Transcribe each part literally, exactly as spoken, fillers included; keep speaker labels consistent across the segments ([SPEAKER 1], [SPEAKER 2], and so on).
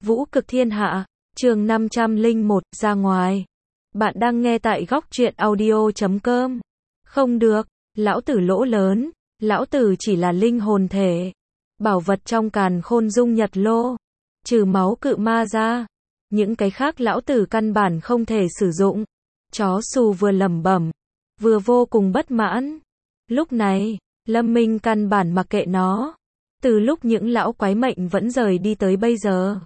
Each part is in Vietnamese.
[SPEAKER 1] Vũ cực thiên hạ, chương năm trăm lẻ một, ra ngoài. Bạn đang nghe tại góc truyện audio chấm com. Không được, lão tử lỗ lớn, lão tử chỉ là linh hồn thể. Bảo vật trong càn khôn dung nhật lô. Trừ máu cự ma ra. Những cái khác lão tử căn bản không thể sử dụng. Chó xù vừa lẩm bẩm, vừa vô cùng bất mãn. Lúc này, Lâm Minh căn bản mặc kệ nó. Từ lúc những lão quái mệnh vẫn rời đi tới bây giờ.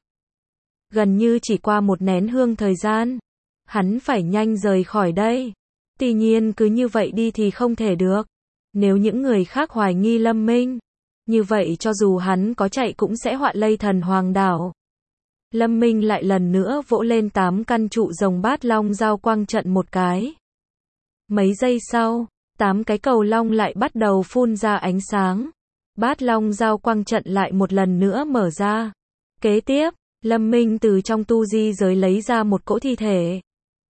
[SPEAKER 1] Gần như chỉ qua một nén hương thời gian. Hắn phải nhanh rời khỏi đây. Tuy nhiên cứ như vậy đi thì không thể được. Nếu những người khác hoài nghi Lâm Minh, như vậy cho dù hắn có chạy cũng sẽ họa lây thần hoàng đảo. Lâm Minh lại lần nữa vỗ lên tám căn trụ rồng bát long giao quang trận một cái. Mấy giây sau, tám cái cầu long lại bắt đầu phun ra ánh sáng. Bát long giao quang trận lại một lần nữa mở ra. Kế tiếp, Lâm Minh từ trong tu di giới lấy ra một cỗ thi thể.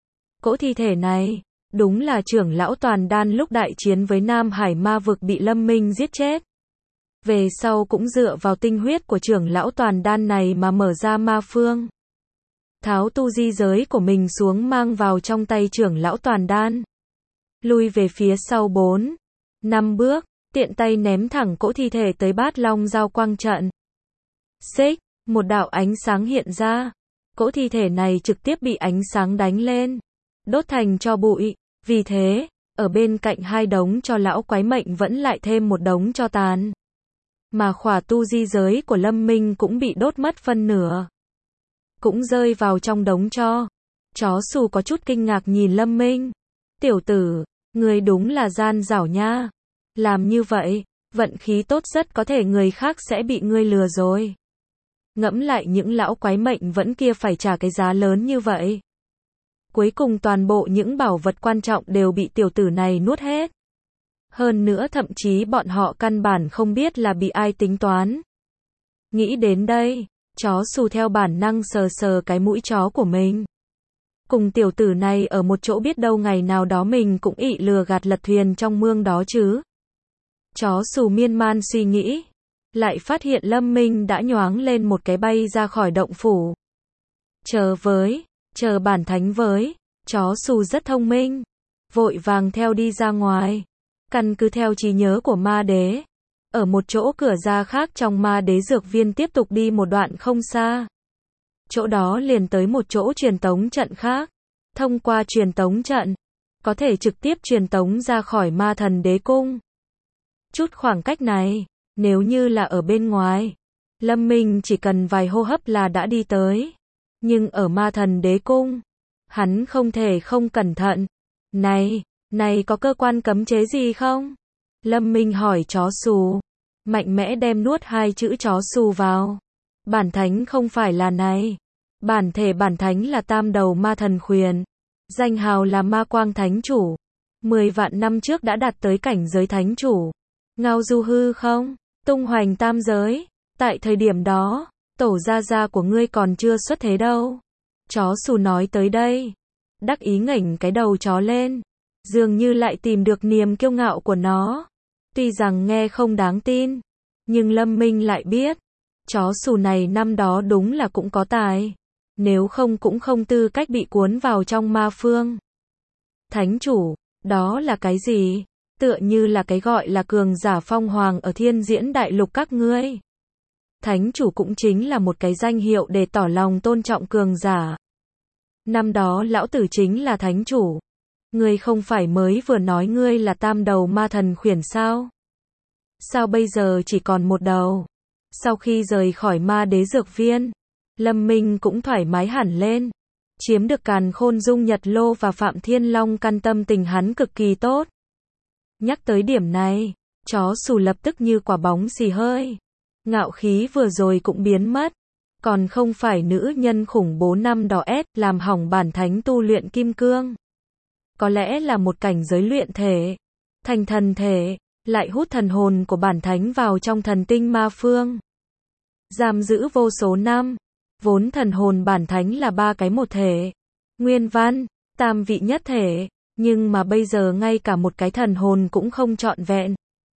[SPEAKER 1] Cỗ thi thể này, đúng là trưởng lão Toàn Đan lúc đại chiến với Nam Hải ma vực bị Lâm Minh giết chết. Về sau cũng dựa vào tinh huyết của trưởng lão Toàn Đan này mà mở ra ma phương. Tháo tu di giới của mình xuống mang vào trong tay trưởng lão Toàn Đan. Lui về phía sau bốn, năm bước, tiện tay ném thẳng cỗ thi thể tới bát long giao quang trận. Xích, một đạo ánh sáng hiện ra. Cỗ thi thể này trực tiếp bị ánh sáng đánh lên, đốt thành tro bụi. Vì thế, ở bên cạnh hai đống cho lão quái mệnh vẫn lại thêm một đống tro tàn. Mà khỏa tu di giới của Lâm Minh cũng bị đốt mất phân nửa. Cũng rơi vào trong đống tro. Chó xù có chút kinh ngạc nhìn Lâm Minh. Tiểu tử, người đúng là gian dảo nha. Làm như vậy, vận khí tốt rất có thể người khác sẽ bị ngươi lừa rồi. Ngẫm lại những lão quái mệnh vẫn kia phải trả cái giá lớn như vậy. Cuối cùng toàn bộ những bảo vật quan trọng đều bị tiểu tử này nuốt hết. Hơn nữa thậm chí bọn họ căn bản không biết là bị ai tính toán. Nghĩ đến đây, chó xù theo bản năng sờ sờ cái mũi chó của mình. Cùng tiểu tử này ở một chỗ biết đâu ngày nào đó mình cũng ị lừa gạt lật thuyền trong mương đó chứ. Chó xù miên man suy nghĩ. Lại phát hiện Lâm Minh đã nhoáng lên một cái bay ra khỏi động phủ. Chờ với, chờ bản thánh với, chó xù rất thông minh. Vội vàng theo đi ra ngoài. Căn cứ theo trí nhớ của ma đế. Ở một chỗ cửa ra khác trong ma đế dược viên tiếp tục đi một đoạn không xa. Chỗ đó liền tới một chỗ truyền tống trận khác. Thông qua truyền tống trận, có thể trực tiếp truyền tống ra khỏi ma thần đế cung. Chút khoảng cách này, nếu như là ở bên ngoài, Lâm Minh chỉ cần vài hô hấp là đã đi tới. Nhưng ở ma thần đế cung, hắn không thể không cẩn thận. Này, này có cơ quan cấm chế gì không? Lâm Minh hỏi chó xù. Mạnh mẽ đem nuốt hai chữ chó xù vào. Bản thánh không phải là này. Bản thể bản thánh là tam đầu ma thần khuyển. Danh hào là ma quang thánh chủ. Mười vạn năm trước đã đạt tới cảnh giới thánh chủ. Ngao du hư không? Tung hoành tam giới. Tại thời điểm đó, tổ gia gia của ngươi còn chưa xuất thế đâu. Chó xù nói tới đây. Đắc ý ngẩng cái đầu chó lên. Dường như lại tìm được niềm kiêu ngạo của nó. Tuy rằng nghe không đáng tin. Nhưng Lâm Minh lại biết. Chó xù này năm đó đúng là cũng có tài. Nếu không cũng không tư cách bị cuốn vào trong ma phương. Thánh chủ, đó là cái gì? Tựa như là cái gọi là cường giả phong hoàng ở thiên diễn đại lục các ngươi. Thánh chủ cũng chính là một cái danh hiệu để tỏ lòng tôn trọng cường giả. Năm đó lão tử chính là thánh chủ. Ngươi không phải mới vừa nói ngươi là tam đầu ma thần khuyển sao? Sao bây giờ chỉ còn một đầu? Sau khi rời khỏi ma đế dược viên, Lâm Minh cũng thoải mái hẳn lên. Chiếm được càn khôn dung nhật lô và Phạm Thiên Long căn tâm tình hắn cực kỳ tốt. Nhắc tới điểm này, chó xù lập tức như quả bóng xì hơi. Ngạo khí vừa rồi cũng biến mất. Còn không phải nữ nhân khủng bố năm đỏ ép làm hỏng bản thánh tu luyện kim cương. Có lẽ là một cảnh giới luyện thể, thành thần thể, lại hút thần hồn của bản thánh vào trong thần tinh ma phương. Giam giữ vô số năm, vốn thần hồn bản thánh là ba cái một thể. Nguyên văn, tam vị nhất thể, nhưng mà bây giờ ngay cả một cái thần hồn cũng không trọn vẹn.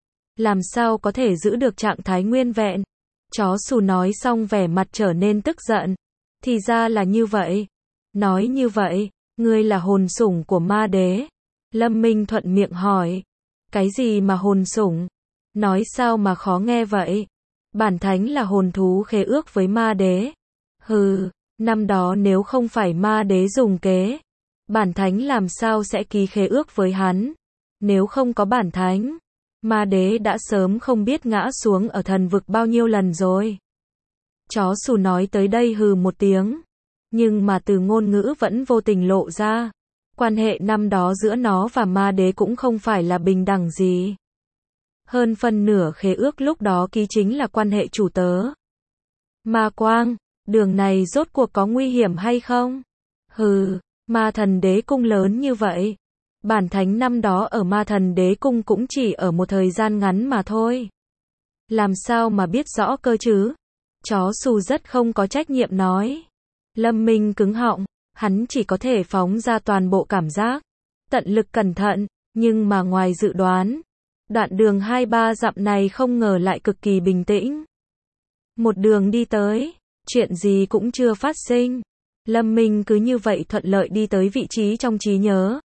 [SPEAKER 1] Làm sao có thể giữ được trạng thái nguyên vẹn? Chó xù nói xong vẻ mặt trở nên tức giận. Thì ra là như vậy. Nói như vậy, ngươi là hồn sủng của ma đế. Lâm Minh thuận miệng hỏi. Cái gì mà hồn sủng? Nói sao mà khó nghe vậy? Bản thánh là hồn thú khế ước với ma đế. Hừ, năm đó nếu không phải ma đế dùng kế, bản thánh làm sao sẽ ký khế ước với hắn? Nếu không có bản thánh, ma đế đã sớm không biết ngã xuống ở thần vực bao nhiêu lần rồi. Chó xù nói tới đây hừ một tiếng, nhưng mà từ ngôn ngữ vẫn vô tình lộ ra, quan hệ năm đó giữa nó và ma đế cũng không phải là bình đẳng gì. Hơn phân nửa khế ước lúc đó ký chính là quan hệ chủ tớ. Ma Quang, đường này rốt cuộc có nguy hiểm hay không? Hừ, ma thần đế cung lớn như vậy. Bản thánh năm đó ở ma thần đế cung cũng chỉ ở một thời gian ngắn mà thôi. Làm sao mà biết rõ cơ chứ? Chó xù rất không có trách nhiệm nói. Lâm Minh cứng họng, hắn chỉ có thể phóng ra toàn bộ cảm giác. Tận lực cẩn thận, nhưng mà ngoài dự đoán. Đoạn đường hai ba dặm này không ngờ lại cực kỳ bình tĩnh. Một đường đi tới, chuyện gì cũng chưa phát sinh. Lâm Minh cứ như vậy thuận lợi đi tới vị trí trong trí nhớ.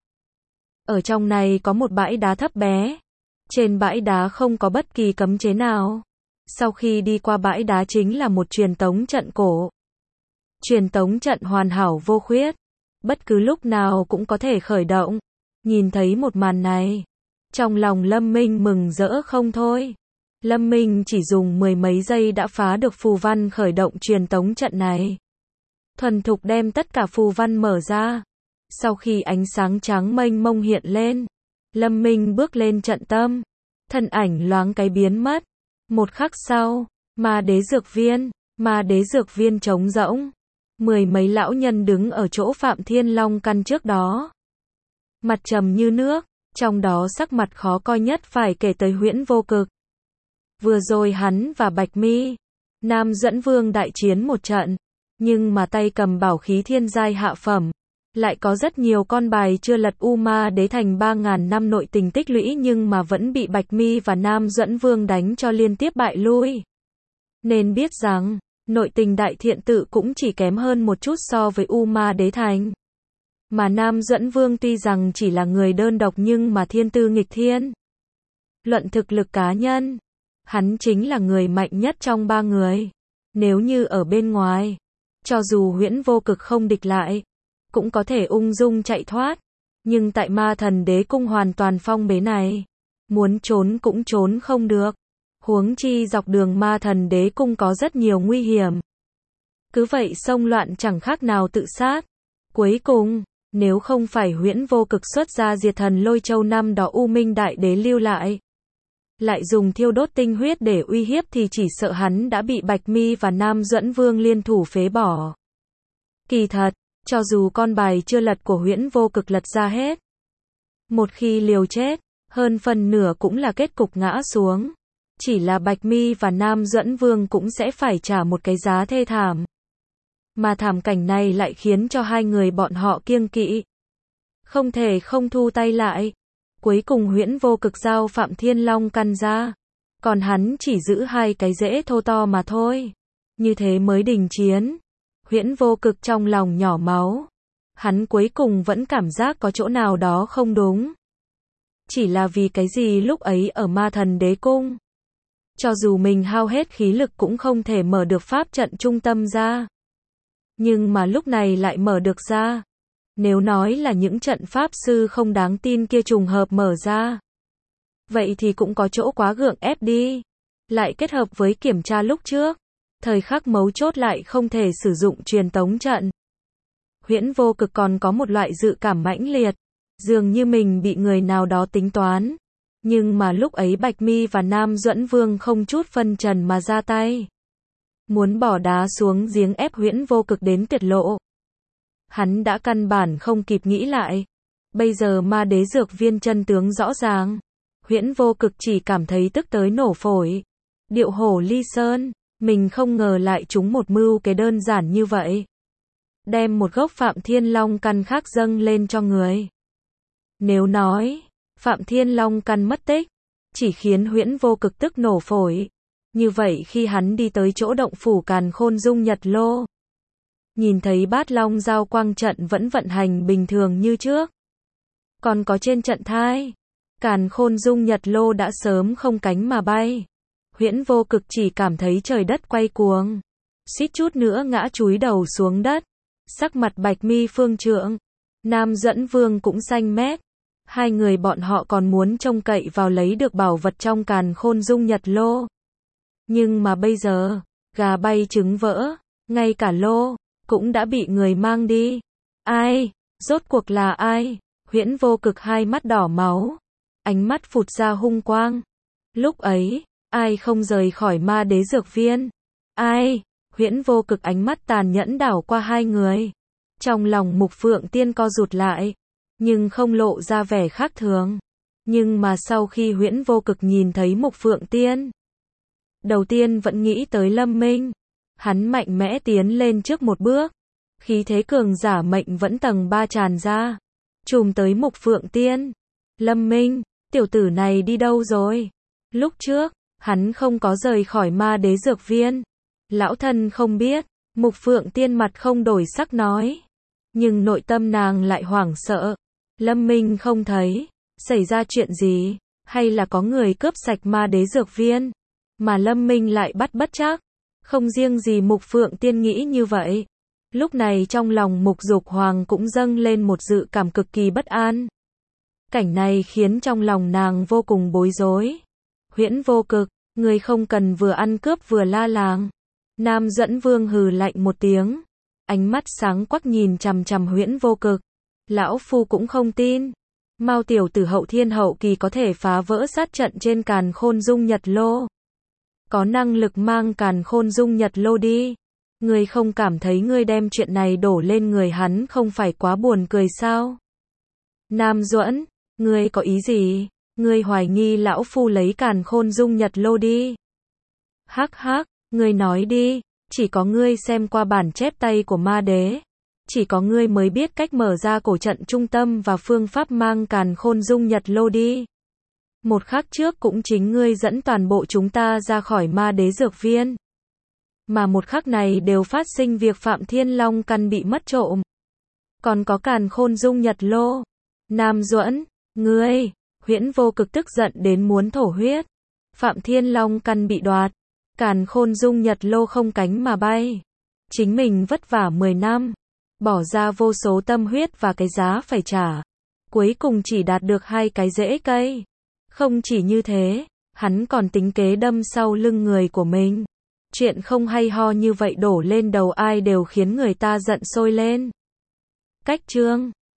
[SPEAKER 1] Ở trong này có một bãi đá thấp bé. Trên bãi đá không có bất kỳ cấm chế nào. Sau khi đi qua bãi đá chính là một truyền tống trận cổ. Truyền tống trận hoàn hảo vô khuyết. Bất cứ lúc nào cũng có thể khởi động. Nhìn thấy một màn này, trong lòng Lâm Minh mừng rỡ không thôi. Lâm Minh chỉ dùng mười mấy giây đã phá được phù văn khởi động truyền tống trận này. Thuần thục đem tất cả phù văn mở ra. Sau khi ánh sáng trắng mênh mông hiện lên, Lâm Minh bước lên trận tâm. Thân ảnh loáng cái biến mất. Một khắc sau, ma đế dược viên, ma đế dược viên trống rỗng. Mười mấy lão nhân đứng ở chỗ Phạm Thiên Long căn trước đó. Mặt trầm như nước, trong đó sắc mặt khó coi nhất phải kể tới Huyễn Vô Cực. Vừa rồi hắn và Bạch Mi, Nam Dẫn Vương đại chiến một trận, nhưng mà tay cầm bảo khí thiên giai hạ phẩm, lại có rất nhiều con bài chưa lật U Ma Đế thành ba ngàn năm nội tình tích lũy nhưng mà vẫn bị Bạch Mi và Nam Dẫn Vương đánh cho liên tiếp bại lui. Nên biết rằng, nội tình đại thiện tự cũng chỉ kém hơn một chút so với U Ma Đế thành. Mà Nam Dẫn Vương tuy rằng chỉ là người đơn độc nhưng mà thiên tư nghịch thiên. Luận thực lực cá nhân, hắn chính là người mạnh nhất trong ba người. Nếu như ở bên ngoài, cho dù Huyễn Vô Cực không địch lại, cũng có thể ung dung chạy thoát. Nhưng tại ma thần đế cung hoàn toàn phong bế này, muốn trốn cũng trốn không được. Huống chi dọc đường ma thần đế cung có rất nhiều nguy hiểm. Cứ vậy xông loạn chẳng khác nào tự sát. Cuối cùng, nếu không phải Huyễn Vô Cực xuất ra diệt thần lôi châu năm đó U Minh Đại Đế lưu lại, lại dùng thiêu đốt tinh huyết để uy hiếp thì chỉ sợ hắn đã bị Bạch Mi và Nam Dẫn Vương liên thủ phế bỏ. Kỳ thật, cho dù con bài chưa lật của Huyễn Vô Cực lật ra hết, một khi liều chết, hơn phần nửa cũng là kết cục ngã xuống. Chỉ là Bạch Mi và Nam Dẫn Vương cũng sẽ phải trả một cái giá thê thảm. Mà thảm cảnh này lại khiến cho hai người bọn họ kiêng kỵ. Không thể không thu tay lại. Cuối cùng Huyễn Vô Cực giao Phạm Thiên Long căn ra. Còn hắn chỉ giữ hai cái rễ thô to mà thôi. Như thế mới đình chiến. Huyễn Vô Cực trong lòng nhỏ máu. Hắn cuối cùng vẫn cảm giác có chỗ nào đó không đúng. Chỉ là vì cái gì lúc ấy ở ma thần đế cung. Cho dù mình hao hết khí lực cũng không thể mở được pháp trận trung tâm ra. Nhưng mà lúc này lại mở được ra. Nếu nói là những trận pháp sư không đáng tin kia trùng hợp mở ra, vậy thì cũng có chỗ quá gượng ép đi. Lại kết hợp với kiểm tra lúc trước, thời khắc mấu chốt lại không thể sử dụng truyền tống trận. Huyễn Vô Cực còn có một loại dự cảm mãnh liệt, dường như mình bị người nào đó tính toán. Nhưng mà lúc ấy Bạch Mi và Nam Duẫn Vương không chút phân trần mà ra tay. Muốn bỏ đá xuống giếng ép Huyễn Vô Cực đến tuyệt lộ. Hắn đã căn bản không kịp nghĩ lại. Bây giờ ma đế dược viên chân tướng rõ ràng. Huyễn Vô Cực chỉ cảm thấy tức tới nổ phổi. Điệu hổ ly sơn, mình không ngờ lại trúng một mưu cái đơn giản như vậy. Đem một gốc Phạm Thiên Long căn khác dâng lên cho người. Nếu nói, Phạm Thiên Long căn mất tích, chỉ khiến Huyễn Vô Cực tức nổ phổi. Như vậy khi hắn đi tới chỗ động phủ Càn Khôn Dung Nhật Lô, nhìn thấy Bát Long Giao Quang trận vẫn vận hành bình thường như trước. Còn có trên trận thai, Càn Khôn Dung Nhật Lô đã sớm không cánh mà bay. Huyễn Vô Cực chỉ cảm thấy trời đất quay cuồng, suýt chút nữa ngã chúi đầu xuống đất. Sắc mặt Bạch Mi Phương Trượng, Nam Duẫn Vương cũng xanh mét. Hai người bọn họ còn muốn trông cậy vào lấy được bảo vật trong Càn Khôn Dung Nhật Lô. Nhưng mà bây giờ, gà bay trứng vỡ, ngay cả lô cũng đã bị người mang đi. Ai? Rốt cuộc là ai? Huyễn Vô Cực hai mắt đỏ máu, ánh mắt phụt ra hung quang. Lúc ấy, ai không rời khỏi Ma Đế dược viên? Ai? Huyễn Vô Cực ánh mắt tàn nhẫn đảo qua hai người. Trong lòng Mục Phượng Tiên co rụt lại, nhưng không lộ ra vẻ khác thường. Nhưng mà sau khi Huyễn Vô Cực nhìn thấy Mục Phượng Tiên, đầu tiên vẫn nghĩ tới Lâm Minh. Hắn mạnh mẽ tiến lên trước một bước, khí thế cường giả mệnh vẫn tầng ba tràn ra, trùm tới Mục Phượng Tiên. Lâm Minh, tiểu tử này đi đâu rồi? Lúc trước, hắn không có rời khỏi Ma Đế dược viên. Lão thân không biết, Mục Phượng Tiên mặt không đổi sắc nói. Nhưng nội tâm nàng lại hoảng sợ. Lâm Minh không thấy, xảy ra chuyện gì? Hay là có người cướp sạch Ma Đế dược viên? Mà Lâm Minh lại bắt bất trắc. Không riêng gì Mục Phượng Tiên nghĩ như vậy. Lúc này trong lòng Mục Dục Hoàng cũng dâng lên một dự cảm cực kỳ bất an. Cảnh này khiến trong lòng nàng vô cùng bối rối. Huyễn Vô Cực, người không cần vừa ăn cướp vừa la làng. Nam Duẫn Vương hừ lạnh một tiếng, ánh mắt sáng quắc nhìn chằm chằm Huyễn Vô Cực. Lão phu cũng không tin. Mao tiểu tử hậu thiên hậu kỳ có thể phá vỡ sát trận trên Càn Khôn Dung Nhật Lô. Có năng lực mang Càn Khôn Dung Nhật Lô đi. Ngươi không cảm thấy ngươi đem chuyện này đổ lên người hắn không phải quá buồn cười sao? Nam Duẫn, ngươi có ý gì? Ngươi hoài nghi lão phu lấy Càn Khôn Dung Nhật Lô đi. Hắc hắc, ngươi nói đi, chỉ có ngươi xem qua bản chép tay của Ma Đế. Chỉ có ngươi mới biết cách mở ra cổ trận trung tâm và phương pháp mang Càn Khôn Dung Nhật Lô đi. Một khắc trước cũng chính ngươi dẫn toàn bộ chúng ta ra khỏi Ma Đế dược viên. Mà một khắc này đều phát sinh việc Phạm Thiên Long căn bị mất trộm. Còn có Càn Khôn Dung Nhật Lô. Nam Duẫn, ngươi, Huyễn Vô Cực tức giận đến muốn thổ huyết. Phạm Thiên Long căn bị đoạt, Càn Khôn Dung Nhật Lô không cánh mà bay. Chính mình vất vả mười năm, bỏ ra vô số tâm huyết và cái giá phải trả. Cuối cùng chỉ đạt được hai cái rễ cây. Không chỉ như thế, hắn còn tính kế đâm sau lưng người của mình. Chuyện không hay ho như vậy đổ lên đầu ai đều khiến người ta giận sôi lên. Cách chương